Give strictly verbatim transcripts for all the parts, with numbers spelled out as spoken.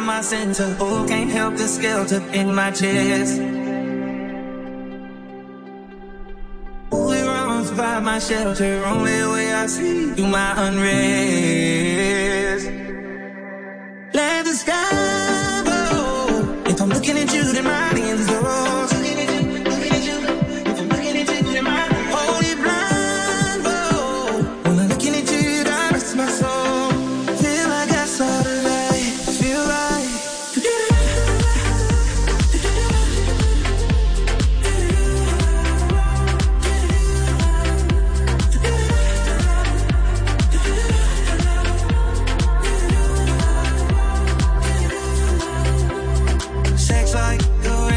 my center. Oh, can't help the skelter in my chest. Ooh, it runs by my shelter. Only way I see through my unrest. Let the sky blow. If I'm looking at you, then my hands go. Sex like gold.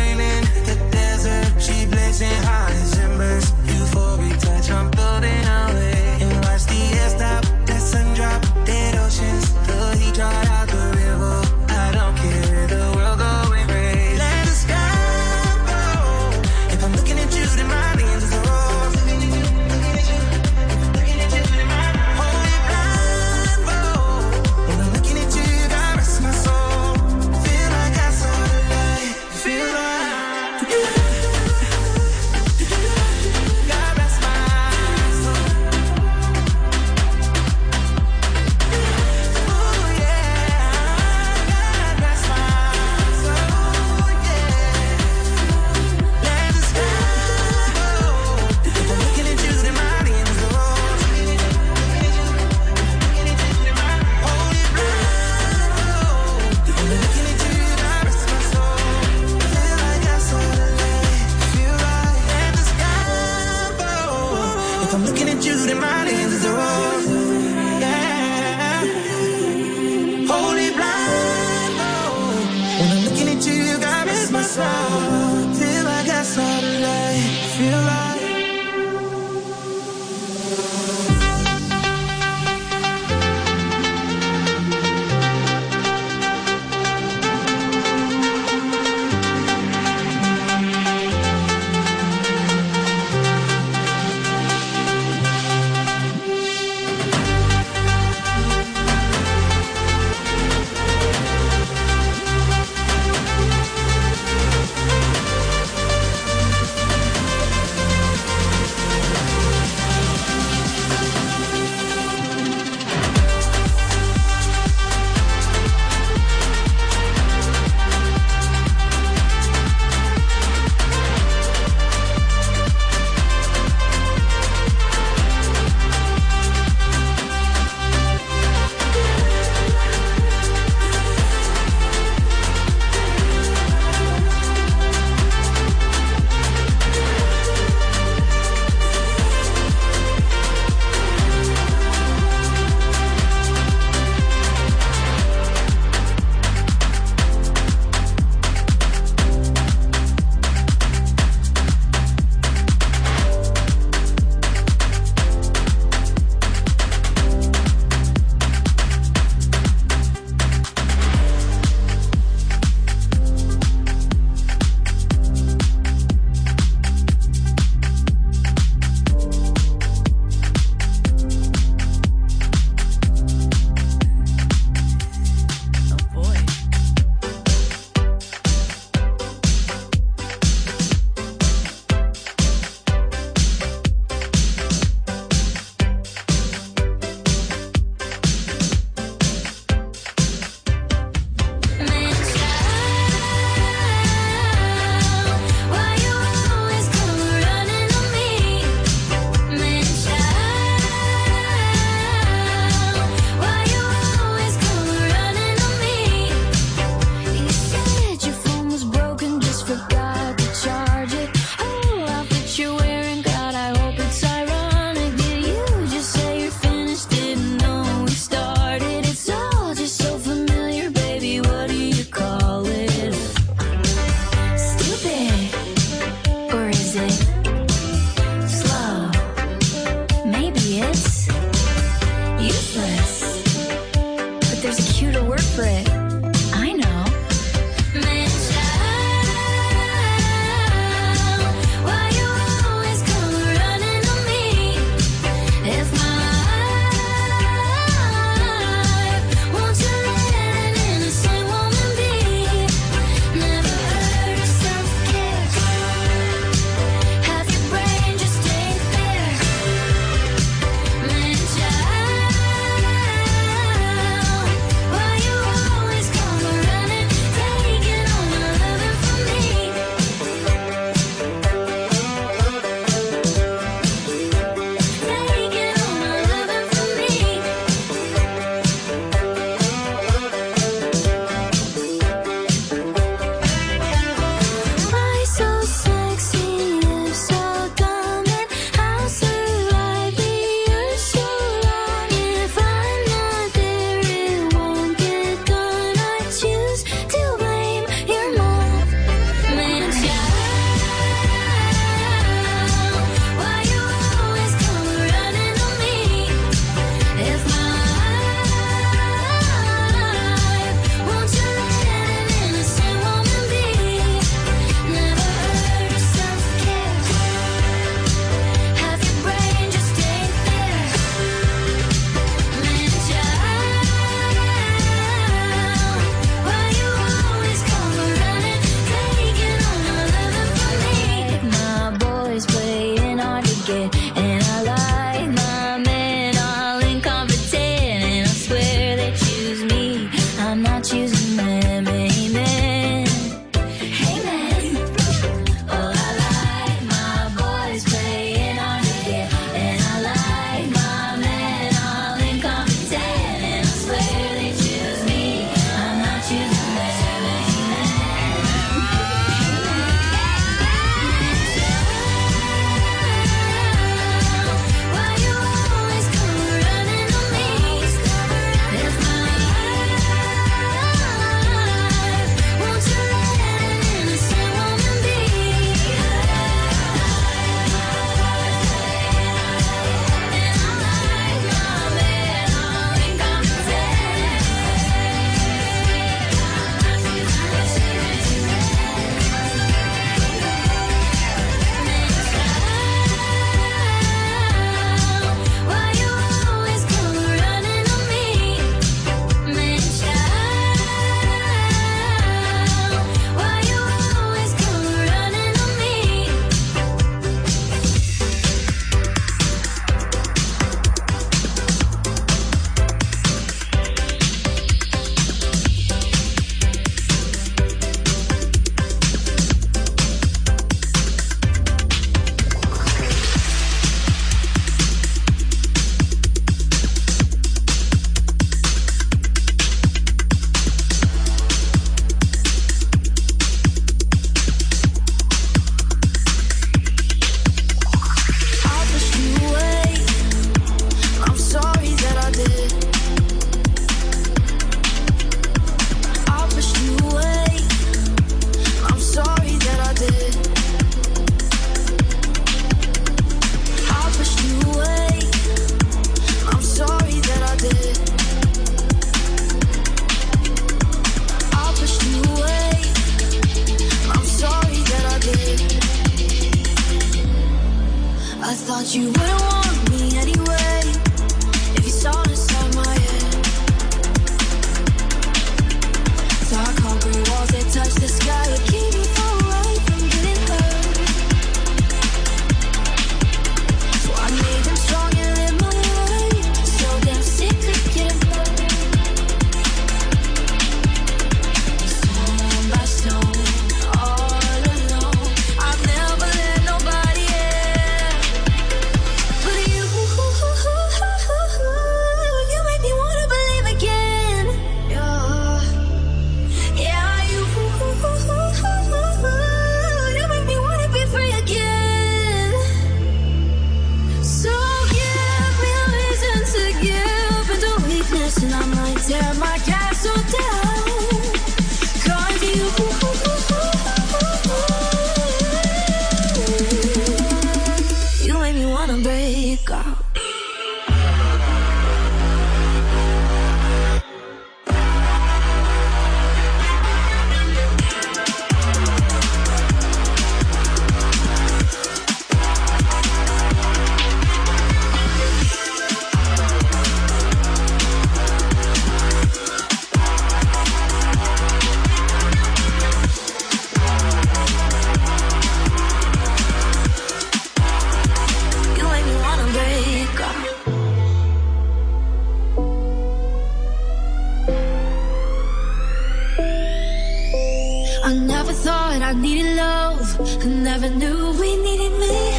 I needed love, I never knew we needed me.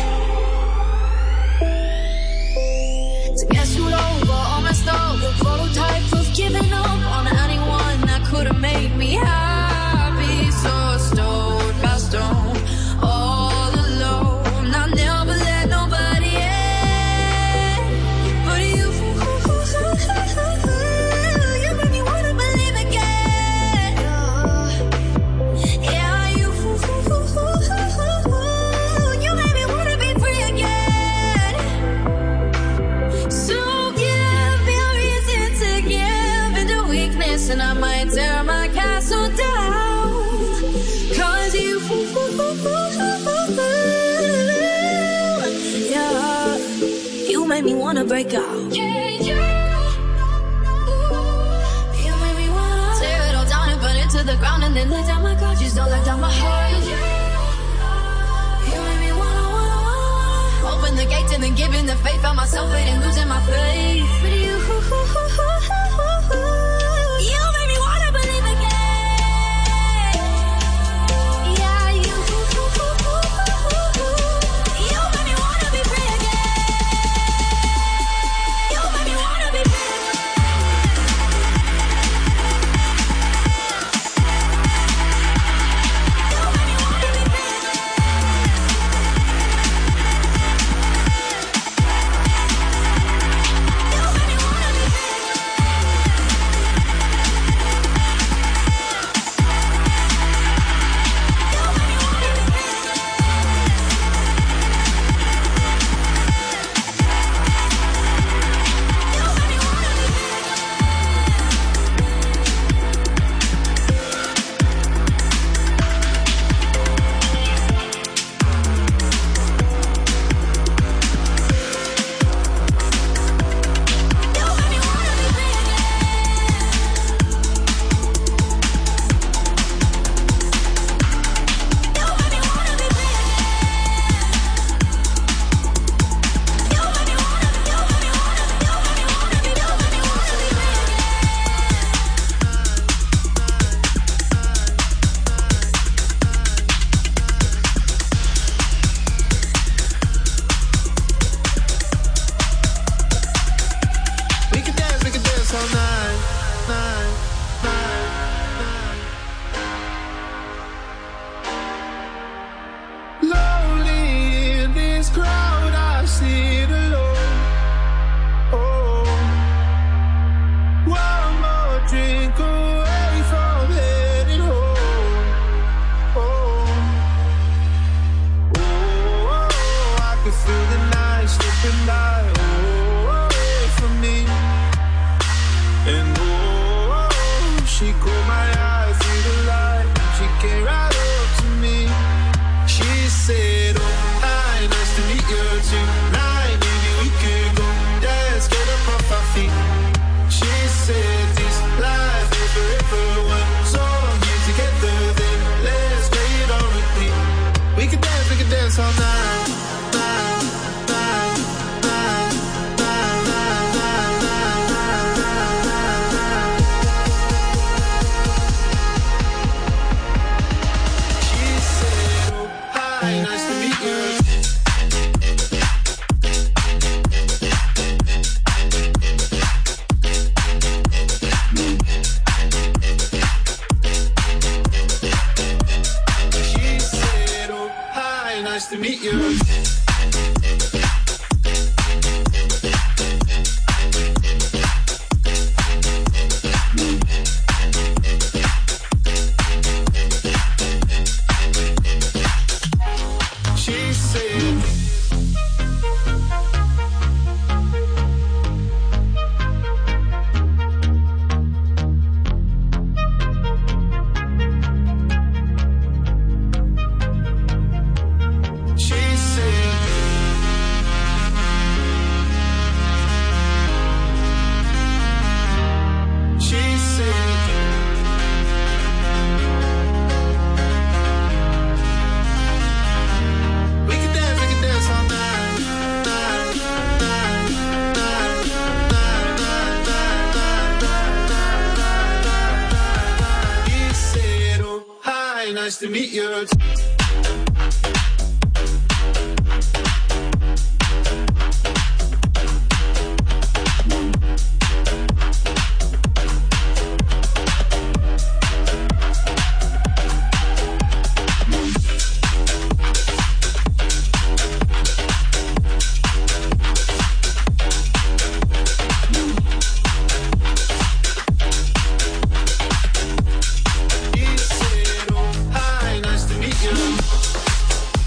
To get screwed over, all messed up, the prototype of giving up on anyone that could have made me happy. So stone by stone, all alone, I never let nobody in. But you, you made me wanna believe again. Yeah, you, you made me wanna be free again. So give me a reason to give into weakness, and I might tear my castle down. Cause you, yeah, you made me wanna break out. Yeah, yeah. You made me wanna tear it all down and burn it to the ground, and then let down my guard, just don't let down my heart. You made me wanna, wanna, wanna open the gates and then give in the faith. Found myself fading, losing my faith. But you, you made me wanna believe again. Yeah, you, you made me wanna be free again. You made me wanna be free again. You made me wanna be free again. You made me wanna be free again. We can dance, we can dance all night, night, night, night. Lonely in this crowd, I sit alone. Oh, one more drink away from heading home. Oh, oh, I can feel the night slipping by. Oh, away from me. And oh, she caught my eye through the light. She came right up to me. She said, oh, hi, nice to meet you tonight. Maybe we could go dance, get up off our feet. She said, this life is forever one song here together. Then let's play it on repeat. We can dance, we can dance all night, night, night, night, night, night, night, night, night, night. She said, oh, hi, nice to meet you. She said, oh, hi, nice to meet you. She said, she said, nice to meet you. He said, oh, hi, nice to meet you.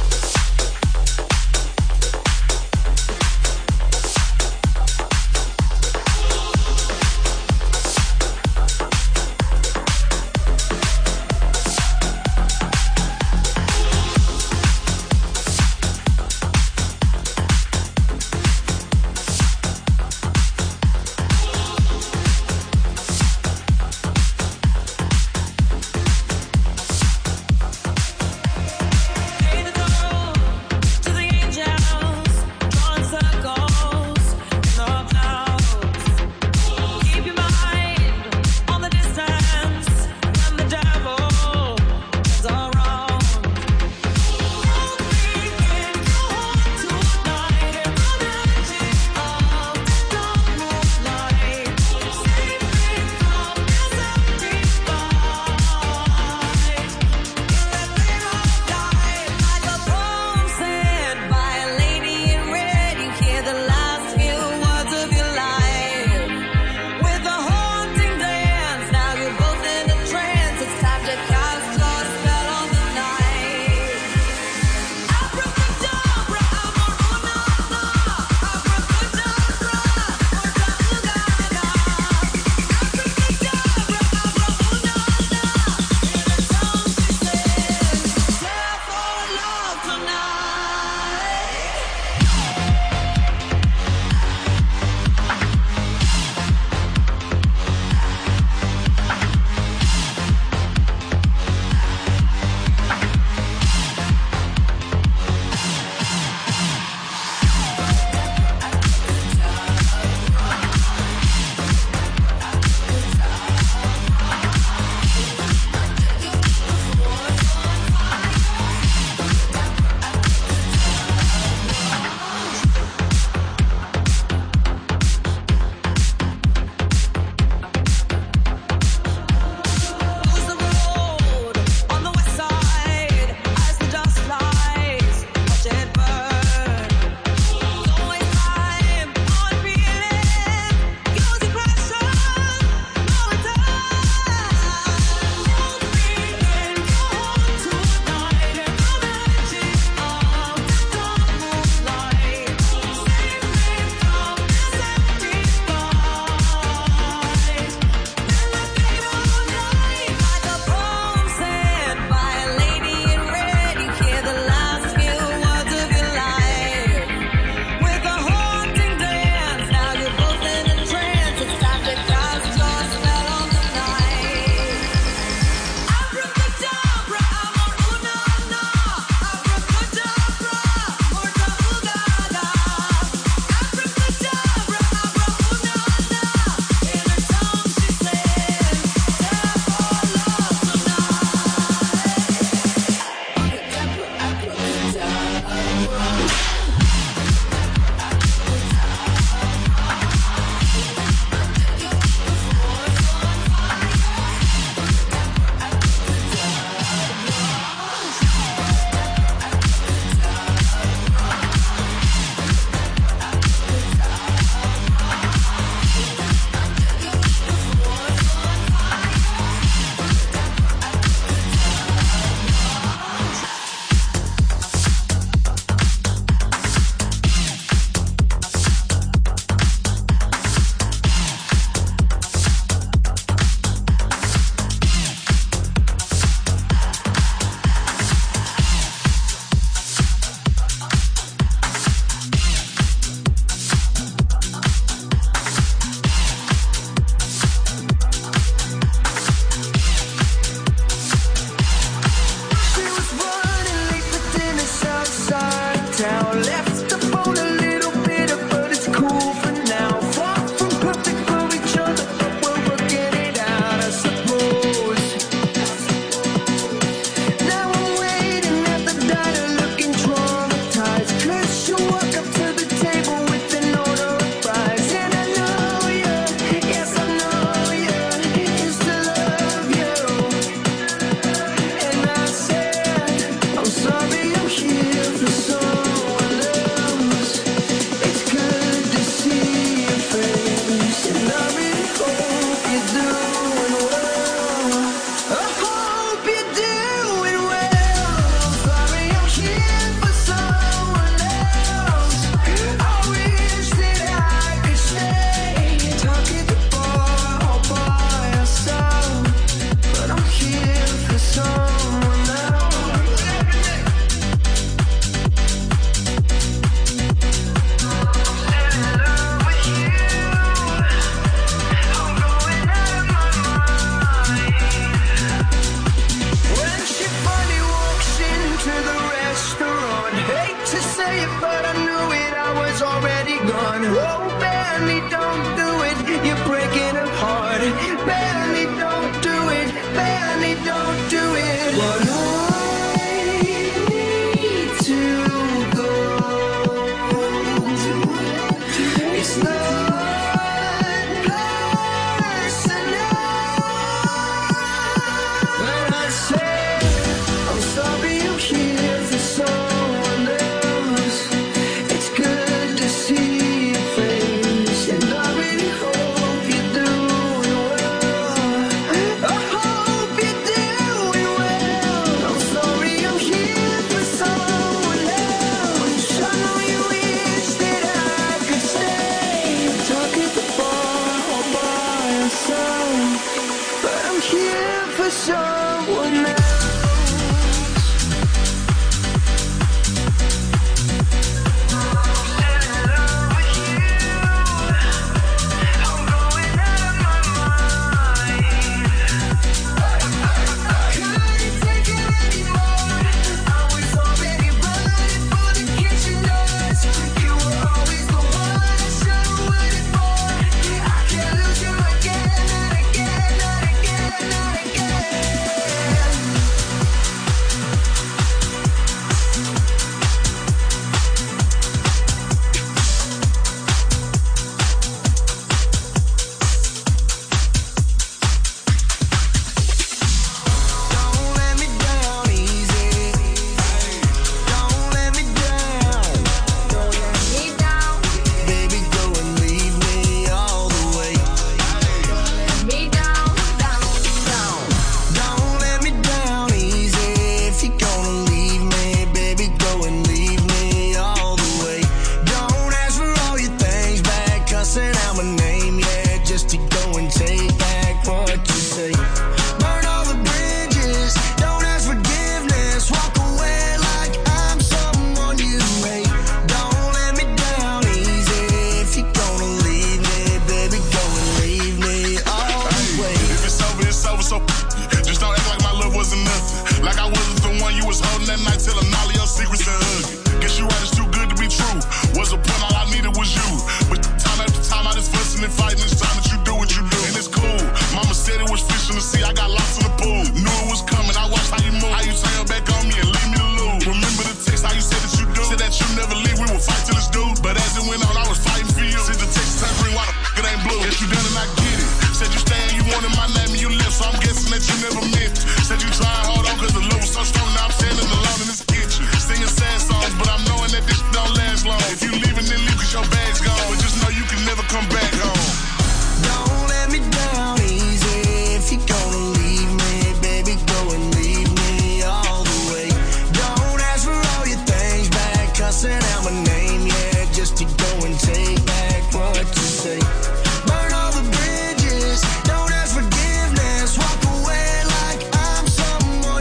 Burn all the bridges, don't ask forgiveness, walk away like I'm someone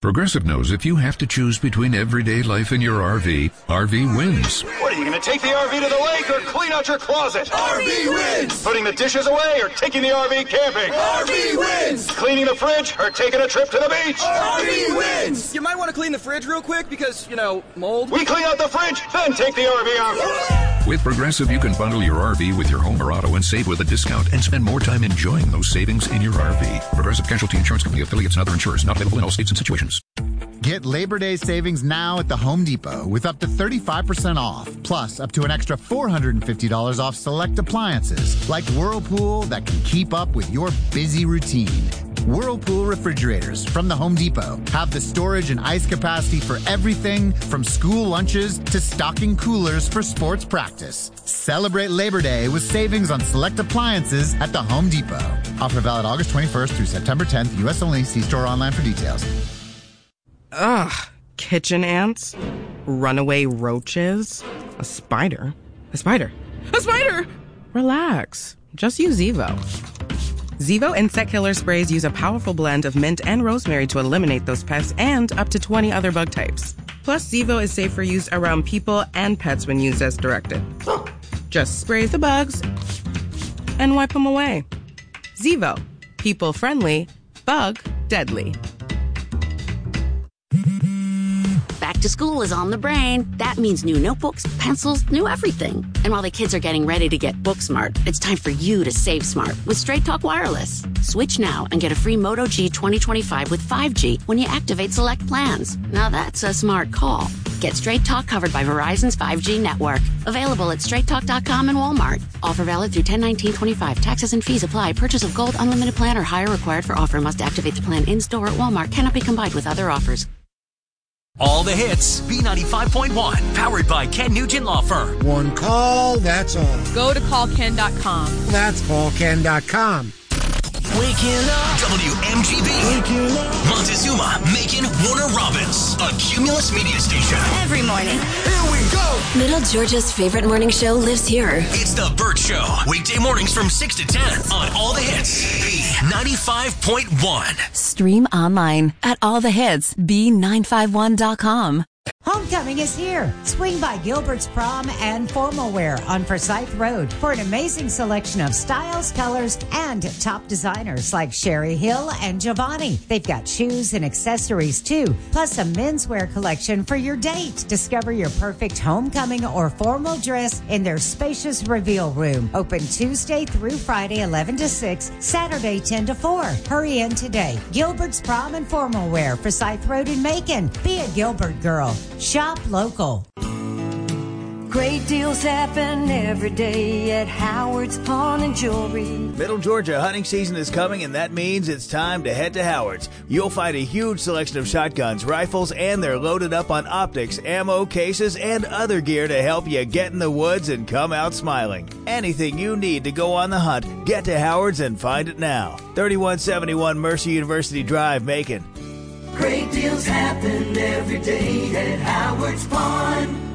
Progressive knows if you have to choose between everyday life and your R V, R V wins. What, are you going to take the R V to the lake or clean out your closet? R V wins! Putting the dishes away or taking the R V camping? R V wins! Cleaning the fridge or taking a trip to the beach? R V wins! You might want to clean the fridge real quick because, you know, mold. We clean out the fridge, then take the R V out. With Progressive, you can bundle your R V with your home or auto and save with a discount and spend more time enjoying those savings in your R V. Progressive Casualty Insurance Company, affiliates, and other insurers. Not available in all states and situations. Get Labor Day savings now at the Home Depot with up to thirty-five percent off, plus up to an extra four hundred fifty dollars off select appliances like Whirlpool that can keep up with your busy routine. Whirlpool refrigerators from the Home Depot have the storage and ice capacity for everything from school lunches to stocking coolers for sports practice. Celebrate Labor Day with savings on select appliances at the Home Depot. Offer valid August twenty-first through September tenth. U S only. See store online for details. Ugh. Kitchen ants? Runaway roaches? A spider? A spider? A spider! Relax. Just use Zevo. Zevo insect killer sprays use a powerful blend of mint and rosemary to eliminate those pests and up to twenty other bug types. Plus, Zevo is safe for use around people and pets when used as directed. Just spray the bugs and wipe them away. Zevo. People friendly. Bug deadly. Back to school is on the brain. That means new notebooks, pencils, new everything. And while the kids are getting ready to get book smart, it's time for you to save smart with Straight Talk Wireless. Switch now and get a free Moto G twenty twenty-five with five G when you activate select plans. Now that's a smart call. Get Straight Talk covered by Verizon's five G network. Available at straight talk dot com and Walmart. Offer valid through ten nineteen twenty-five. Taxes and fees apply. Purchase of gold unlimited plan or higher required for offer. Must activate the plan in-store at Walmart. Cannot be combined with other offers. All the hits, B ninety-five point one, powered by Ken Nugent Law Firm. One call, that's all. Go to call ken dot com. That's call ken dot com. Waking up. W M G B. Waking up. Montezuma, Macon, Warner Robins. A Cumulus media station. Every morning. Here we go. Middle Georgia's favorite morning show lives here. It's The Burt Show. Weekday mornings from six to ten on All the Hits. B ninety-five point one. Stream online at all the hits b nine five one dot com. Homecoming is here. Swing by Gilbert's Prom and Formal Wear on Forsyth Road for an amazing selection of styles, colors, and top designers like Sherry Hill and Giovanni. They've got shoes and accessories too, plus a menswear collection for your date. Discover your perfect homecoming or formal dress in their spacious reveal room. Open Tuesday through Friday, eleven to six, Saturday, ten to four. Hurry in today. Gilbert's Prom and Formal Wear, Forsyth Road in Macon. Be a Gilbert girl. Shop local. Great deals happen every day at Howard's Pawn and Jewelry. Middle Georgia hunting season is coming, and that means it's time to head to Howard's. You'll find a huge selection of shotguns, rifles, and they're loaded up on optics, ammo, cases, and other gear to help you get in the woods and come out smiling. Anything you need to go on the hunt, get to Howard's and find it now. thirty-one seventy-one Mercer University Drive, Macon. Great deals happen every day at Howard's Pawn.